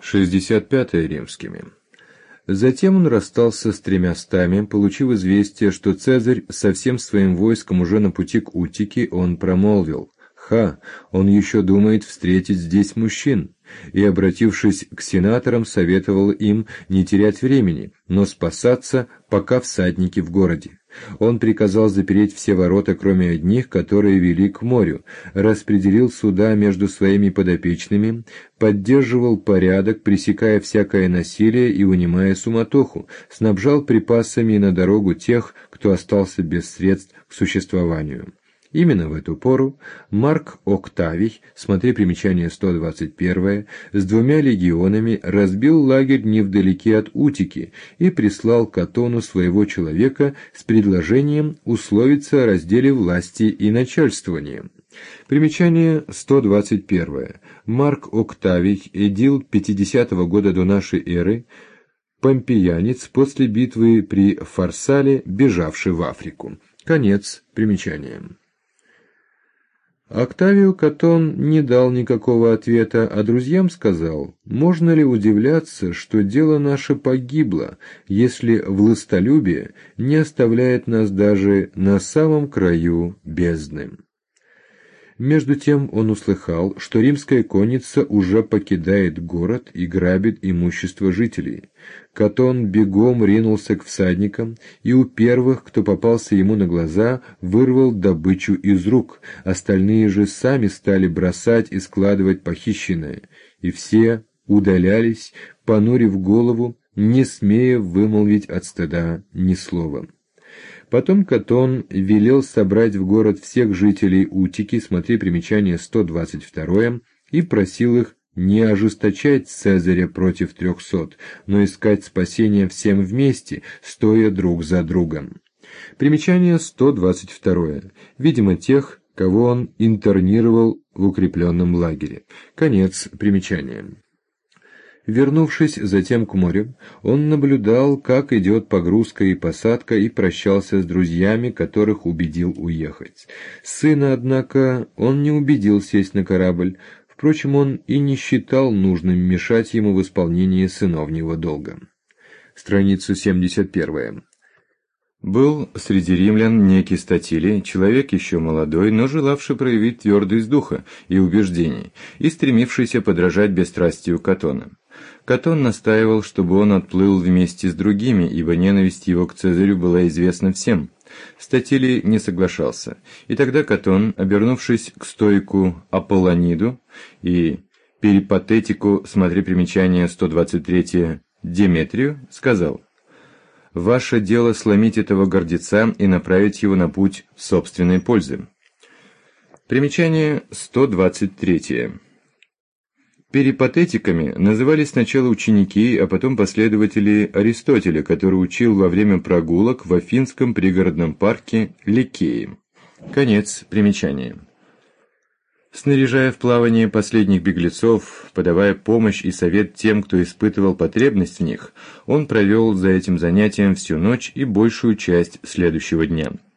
65 римскими. Затем он расстался с 300, получив известие, что Цезарь со всем своим войском уже на пути к Утике. Он промолвил: он еще думает встретить здесь мужчин, и, обратившись к сенаторам, советовал им не терять времени, но спасаться, пока всадники в городе. Он приказал запереть все ворота, кроме одних, которые вели к морю, распределил суда между своими подопечными, поддерживал порядок, пресекая всякое насилие и унимая суматоху, снабжал припасами на дорогу тех, кто остался без средств к существованию. Именно в эту пору Марк Октавий, смотри примечание 121, с 2 легионами разбил лагерь невдалеке от Утики и прислал к Атону своего человека с предложением условиться о разделе власти и начальствования. Примечание 121. Марк Октавий, эдил 50 года до нашей эры, помпеянец, после битвы при Фарсале, бежавший в Африку. Конец примечания. Октавию Катон не дал никакого ответа, а друзьям сказал: «Можно ли удивляться, что дело наше погибло, если властолюбие не оставляет нас даже на самом краю бездны?» Между тем он услыхал, что римская конница уже покидает город и грабит имущество жителей. Катон бегом ринулся к всадникам, и у первых, кто попался ему на глаза, вырвал добычу из рук, остальные же сами стали бросать и складывать похищенное, и все удалялись, понурив голову, не смея вымолвить от стыда ни слова. Потом Катон велел собрать в город всех жителей Утики, смотри примечание 122, и просил их не ожесточать Цезаря против 300, но искать спасения всем вместе, стоя друг за другом. Примечание 122. Видимо, тех, кого он интернировал в укрепленном лагере. Конец примечания. Вернувшись затем к морю, он наблюдал, как идет погрузка и посадка, и прощался с друзьями, которых убедил уехать. Сына, однако, он не убедил сесть на корабль. Впрочем, он и не считал нужным мешать ему в исполнении сыновнего долга. Страница 71. Был среди римлян некий Статилий, человек еще молодой, но желавший проявить твердость духа и убеждений, и стремившийся подражать бесстрастию Катона. Катон настаивал, чтобы он отплыл вместе с другими, ибо ненависть его к Цезарю была известна всем. Статилий не соглашался, и тогда Катон, обернувшись к стоику Аполлониду и перипатетику, смотри примечание 123, Деметрию, сказал: «Ваше дело сломить этого гордеца и направить его на путь собственной пользы». Примечание 123. Перипатетиками назывались сначала ученики, а потом последователи Аристотеля, который учил во время прогулок в афинском пригородном парке Ликеи. Конец примечания. Снаряжая в плавание последних беглецов, подавая помощь и совет тем, кто испытывал потребность в них, он провел за этим занятием всю ночь и большую часть следующего дня.